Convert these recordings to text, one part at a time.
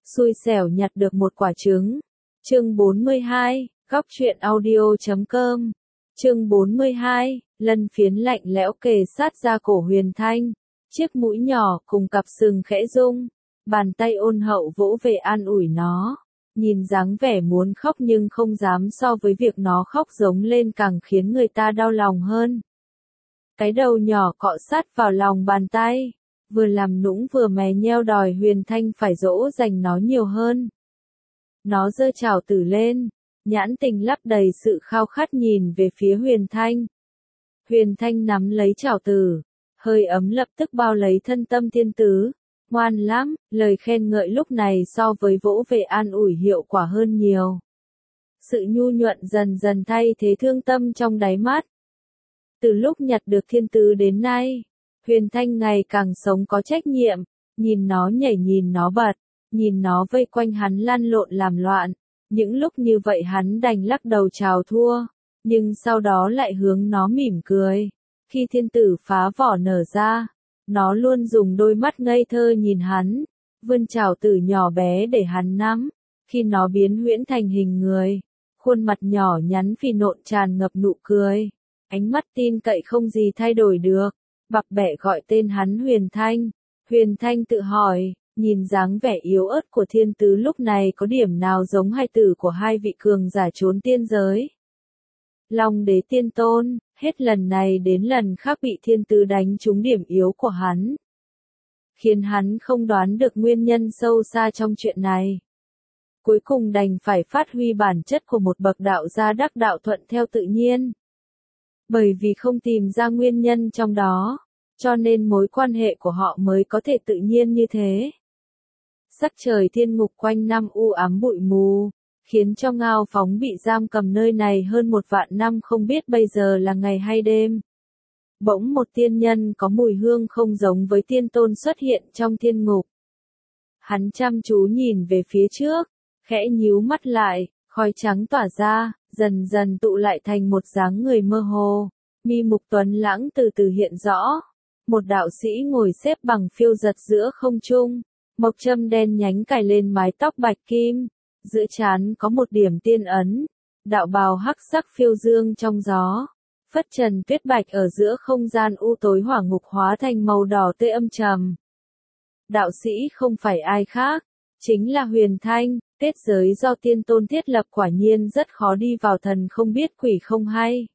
xui xẻo nhặt được một quả trứng. Chương 42, góc truyện audio.com. Chương 42, lân phiến lạnh lẽo kề sát ra cổ Huyền Thanh, chiếc mũi nhỏ cùng cặp sừng khẽ rung, bàn tay ôn hậu vỗ về an ủi nó. Nhìn dáng vẻ muốn khóc nhưng không dám, so với việc nó khóc giống lên càng khiến người ta đau lòng hơn. Cái đầu nhỏ cọ sát vào lòng bàn tay, vừa làm nũng vừa mè nheo đòi Huyền Thanh phải dỗ dành nó nhiều hơn. Nó giơ chảo tử lên, nhãn tình lấp đầy sự khao khát nhìn về phía Huyền Thanh. Huyền Thanh nắm lấy chảo tử, hơi ấm lập tức bao lấy thân tâm thiên tứ. Ngoan lắm, lời khen ngợi lúc này so với vỗ về an ủi hiệu quả hơn nhiều. Sự nhu nhuận dần dần thay thế thương tâm trong đáy mắt. Từ lúc nhặt được thiên tứ đến nay, Huyền Thanh ngày càng sống có trách nhiệm, nhìn nó nhảy nhìn nó bật, nhìn nó vây quanh hắn lăn lộn làm loạn. Những lúc như vậy hắn đành lắc đầu chào thua, nhưng sau đó lại hướng nó mỉm cười. Khi thiên tử phá vỏ nở ra, nó luôn dùng đôi mắt ngây thơ nhìn hắn, vươn chảo tử nhỏ bé để hắn nắm. Khi nó biến huyễn thành hình người, khuôn mặt nhỏ nhắn phì nộn tràn ngập nụ cười, ánh mắt tin cậy không gì thay đổi được, bập bẹ gọi tên hắn Huyền Thanh. Huyền Thanh tự hỏi, nhìn dáng vẻ yếu ớt của thiên tứ lúc này có điểm nào giống hai tử của hai vị cường giả trốn tiên giới. Long đế tiên tôn, hết lần này đến lần khác bị thiên tứ đánh trúng điểm yếu của hắn, khiến hắn không đoán được nguyên nhân sâu xa trong chuyện này. Cuối cùng đành phải phát huy bản chất của một bậc đạo gia đắc đạo thuận theo tự nhiên. Bởi vì không tìm ra nguyên nhân trong đó, cho nên mối quan hệ của họ mới có thể tự nhiên như thế. Sắc trời thiên ngục quanh năm u ám bụi mù, khiến cho Ngao Phóng bị giam cầm nơi này hơn 1.000 năm không biết bây giờ là ngày hay đêm. Bỗng một tiên nhân có mùi hương không giống với tiên tôn xuất hiện trong thiên ngục. Hắn chăm chú nhìn về phía trước, khẽ nhíu mắt lại, khói trắng tỏa ra, dần dần tụ lại thành một dáng người mơ hồ. Mi mục tuấn lãng từ từ hiện rõ. Một đạo sĩ ngồi xếp bằng phiêu giật giữa không trung, mộc châm đen nhánh cài lên mái tóc bạch kim, giữa trán có một điểm tiên ấn, đạo bào hắc sắc phiêu dương trong gió, phất trần tuyết bạch ở giữa không gian u tối hỏa ngục hóa thành màu đỏ tươi âm trầm. Đạo sĩ không phải ai khác, chính là Huyền Thanh. Kết giới do tiên tôn thiết lập quả nhiên rất khó đi vào, thần không biết quỷ không hay.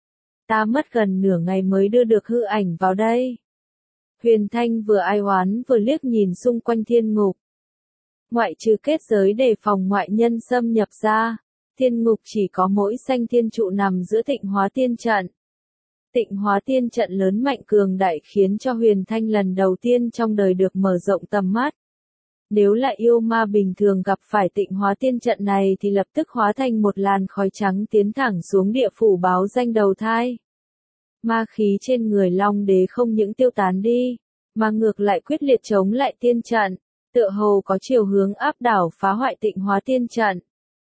Ta mất gần nửa ngày mới đưa được hư ảnh vào đây. Huyền Thanh vừa ai oán vừa liếc nhìn xung quanh thiên ngục. Ngoại trừ kết giới đề phòng ngoại nhân xâm nhập ra, thiên ngục chỉ có mỗi Sanh Thiên Trụ nằm giữa Tịnh Hóa Tiên Trận. Tịnh Hóa Tiên Trận lớn mạnh cường đại khiến cho Huyền Thanh lần đầu tiên trong đời được mở rộng tầm mắt. Nếu là yêu ma bình thường gặp phải Tịnh Hóa Tiên Trận này thì lập tức hóa thành một làn khói trắng tiến thẳng xuống địa phủ báo danh đầu thai. Ma khí trên người Long Đế không những tiêu tán đi, mà ngược lại quyết liệt chống lại tiên trận, tựa hồ có chiều hướng áp đảo phá hoại Tịnh Hóa Tiên Trận.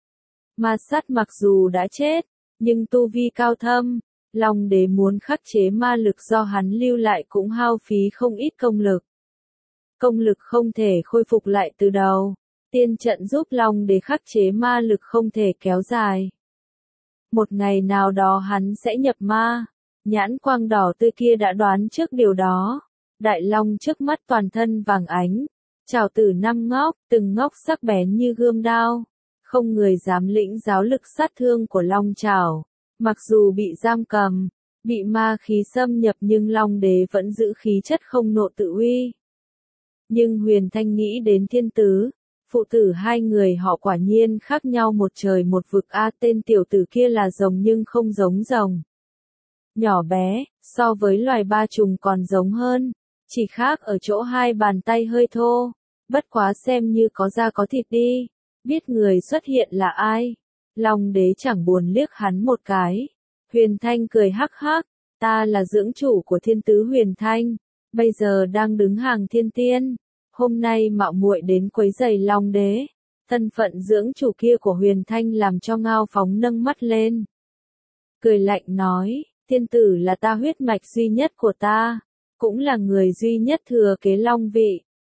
Ma Sát mặc dù đã chết, nhưng tu vi cao thâm, Long Đế muốn khắc chế ma lực do hắn lưu lại cũng hao phí không ít công lực. Công lực không thể khôi phục lại từ đầu, tiên trận giúp Long Đế khắc chế ma lực không thể kéo dài. Một ngày nào đó hắn sẽ nhập ma, nhãn quang đỏ tươi kia đã đoán trước điều đó. Đại Long trước mắt toàn thân vàng ánh, chảo tử 5 ngóc, từng ngóc sắc bén như gươm đao, không người dám lĩnh giáo lực sát thương của Long chảo. Mặc dù bị giam cầm, bị ma khí xâm nhập nhưng Long Đế vẫn giữ khí chất không nộ tự uy. Nhưng Huyền Thanh nghĩ đến thiên tứ, phụ tử hai người họ quả nhiên khác nhau một trời một vực. Tên tiểu tử kia là rồng nhưng không giống rồng. Nhỏ bé, so với loài ba trùng còn giống hơn, chỉ khác ở chỗ hai bàn tay hơi thô, bất quá xem như có da có thịt đi. Biết người xuất hiện là ai, Long Đế chẳng buồn liếc hắn một cái. Huyền Thanh cười hắc hắc, ta là dưỡng chủ của thiên tứ Huyền Thanh, bây giờ đang đứng hàng thiên tiên, hôm nay mạo muội đến quấy rầy Long Đế. Thân phận dưỡng chủ kia của Huyền Thanh làm cho Ngao Phóng nâng mắt lên, cười lạnh nói, thiên tử là ta huyết mạch duy nhất của ta, cũng là người duy nhất thừa kế Long vị,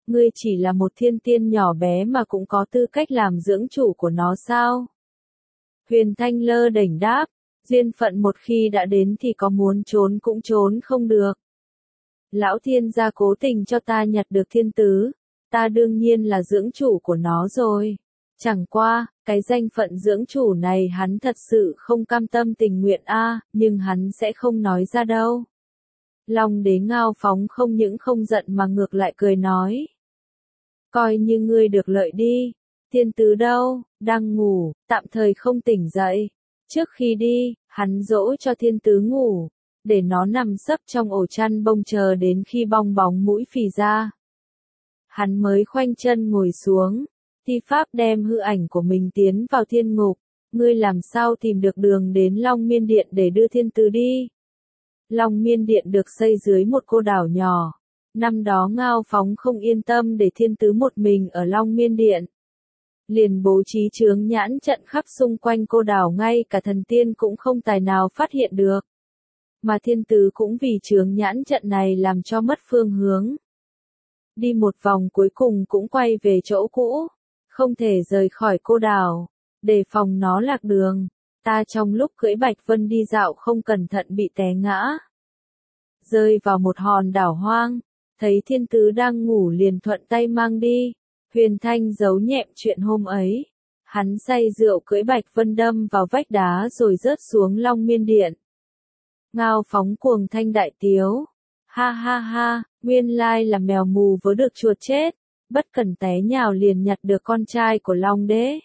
ngươi chỉ là một thiên tiên nhỏ bé mà cũng có tư cách làm dưỡng chủ của nó sao? Huyền Thanh lơ đễnh đáp, duyên phận một khi đã đến thì có muốn trốn cũng trốn không được. Lão thiên gia cố tình cho ta nhặt được thiên tứ, ta đương nhiên là dưỡng chủ của nó rồi. Chẳng qua, cái danh phận dưỡng chủ này hắn thật sự không cam tâm tình nguyện nhưng hắn sẽ không nói ra đâu. Long đế Ngao Phóng không những không giận mà ngược lại cười nói. Coi như ngươi được lợi đi, thiên tứ đâu, đang ngủ, tạm thời không tỉnh dậy. Trước khi đi, hắn dỗ cho thiên tứ ngủ, để nó nằm sấp trong ổ chăn bông chờ đến khi bong bóng mũi phì ra. Hắn mới khoanh chân ngồi xuống, thi pháp đem hư ảnh của mình tiến vào thiên ngục. Ngươi làm sao tìm được đường đến Long Miên Điện để đưa thiên tứ đi? Long Miên Điện được xây dưới một cô đảo nhỏ. Năm đó Ngao Phóng không yên tâm để thiên tứ một mình ở Long Miên Điện. Liền bố trí chướng nhãn trận khắp xung quanh cô đảo, ngay cả thần tiên cũng không tài nào phát hiện được. Mà thiên tứ cũng vì chướng nhãn trận này làm cho mất phương hướng. Đi một vòng cuối cùng cũng quay về chỗ cũ, không thể rời khỏi cô đảo, để phòng nó lạc đường. Ta trong lúc cưỡi Bạch Vân đi dạo không cẩn thận bị té ngã, rơi vào một hòn đảo hoang, thấy thiên tứ đang ngủ liền thuận tay mang đi. Huyền Thanh giấu nhẹm chuyện hôm ấy, hắn say rượu cưỡi Bạch Vân đâm vào vách đá rồi rớt xuống Long Miên Điện. Ngao Phóng cuồng thanh đại tiếu, ha ha ha, nguyên lai là mèo mù vớ được chuột chết, bất cẩn té nhào liền nhặt được con trai của Long đế.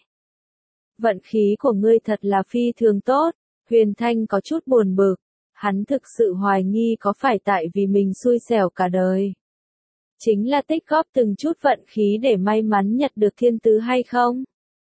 Vận khí của ngươi thật là phi thường tốt. Huyền Thanh có chút buồn bực, hắn thực sự hoài nghi có phải tại vì mình xui xẻo cả đời, chính là tích góp từng chút vận khí để may mắn nhặt được thiên tứ hay không?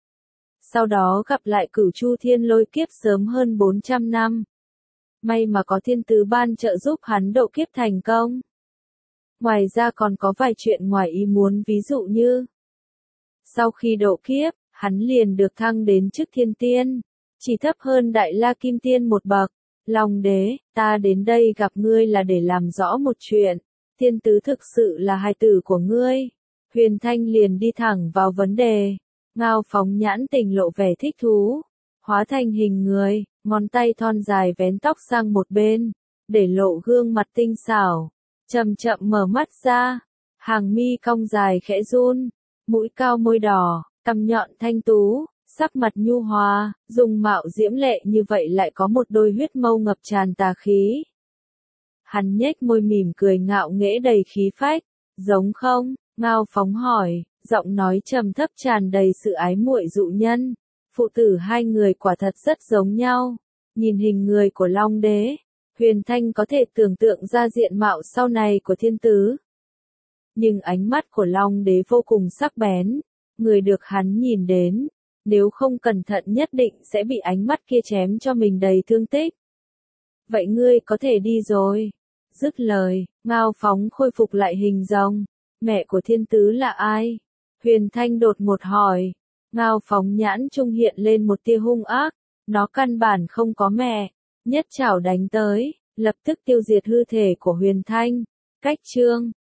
Sau đó gặp lại Cửu Chu Thiên Lôi kiếp sớm hơn 400 năm. May mà có thiên tứ ban trợ giúp hắn độ kiếp thành công. Ngoài ra còn có vài chuyện ngoài ý muốn, ví dụ như sau khi độ kiếp, hắn liền được thăng đến chức thiên tiên, chỉ thấp hơn Đại La Kim Tiên một bậc. Long đế, ta đến đây gặp ngươi là để làm rõ một chuyện. Thiên tứ thực sự là hài tử của ngươi. Huyền Thanh liền đi thẳng vào vấn đề. Ngao Phóng nhãn tình lộ vẻ thích thú, hóa thành hình người, ngón tay thon dài vén tóc sang một bên, để lộ gương mặt tinh xảo, chậm chậm mở mắt ra, hàng mi cong dài khẽ run, mũi cao môi đỏ, cằm nhọn thanh tú, sắc mặt nhu hòa, dung mạo diễm lệ như vậy lại có một đôi huyết mâu ngập tràn tà khí. Hắn nhếch môi mỉm cười ngạo nghễ đầy khí phách, giống không? Ngao Phóng hỏi, giọng nói trầm thấp tràn đầy sự ái muội dụ nhân. Phụ tử hai người quả thật rất giống nhau. Nhìn hình người của Long đế, Huyền Thanh có thể tưởng tượng ra diện mạo sau này của thiên tứ. Nhưng ánh mắt của Long đế vô cùng sắc bén, người được hắn nhìn đến, nếu không cẩn thận nhất định sẽ bị ánh mắt kia chém cho mình đầy thương tích. Vậy ngươi có thể đi rồi. Dứt lời, Ngao Phóng khôi phục lại hình rồng. Mẹ của thiên tứ là ai? Huyền Thanh đột ngột hỏi. Ngao Phóng nhãn trung hiện lên một tia hung ác. Nó căn bản không có mẹ. Nhất chảo đánh tới, lập tức tiêu diệt hư thể của Huyền Thanh. Cách chương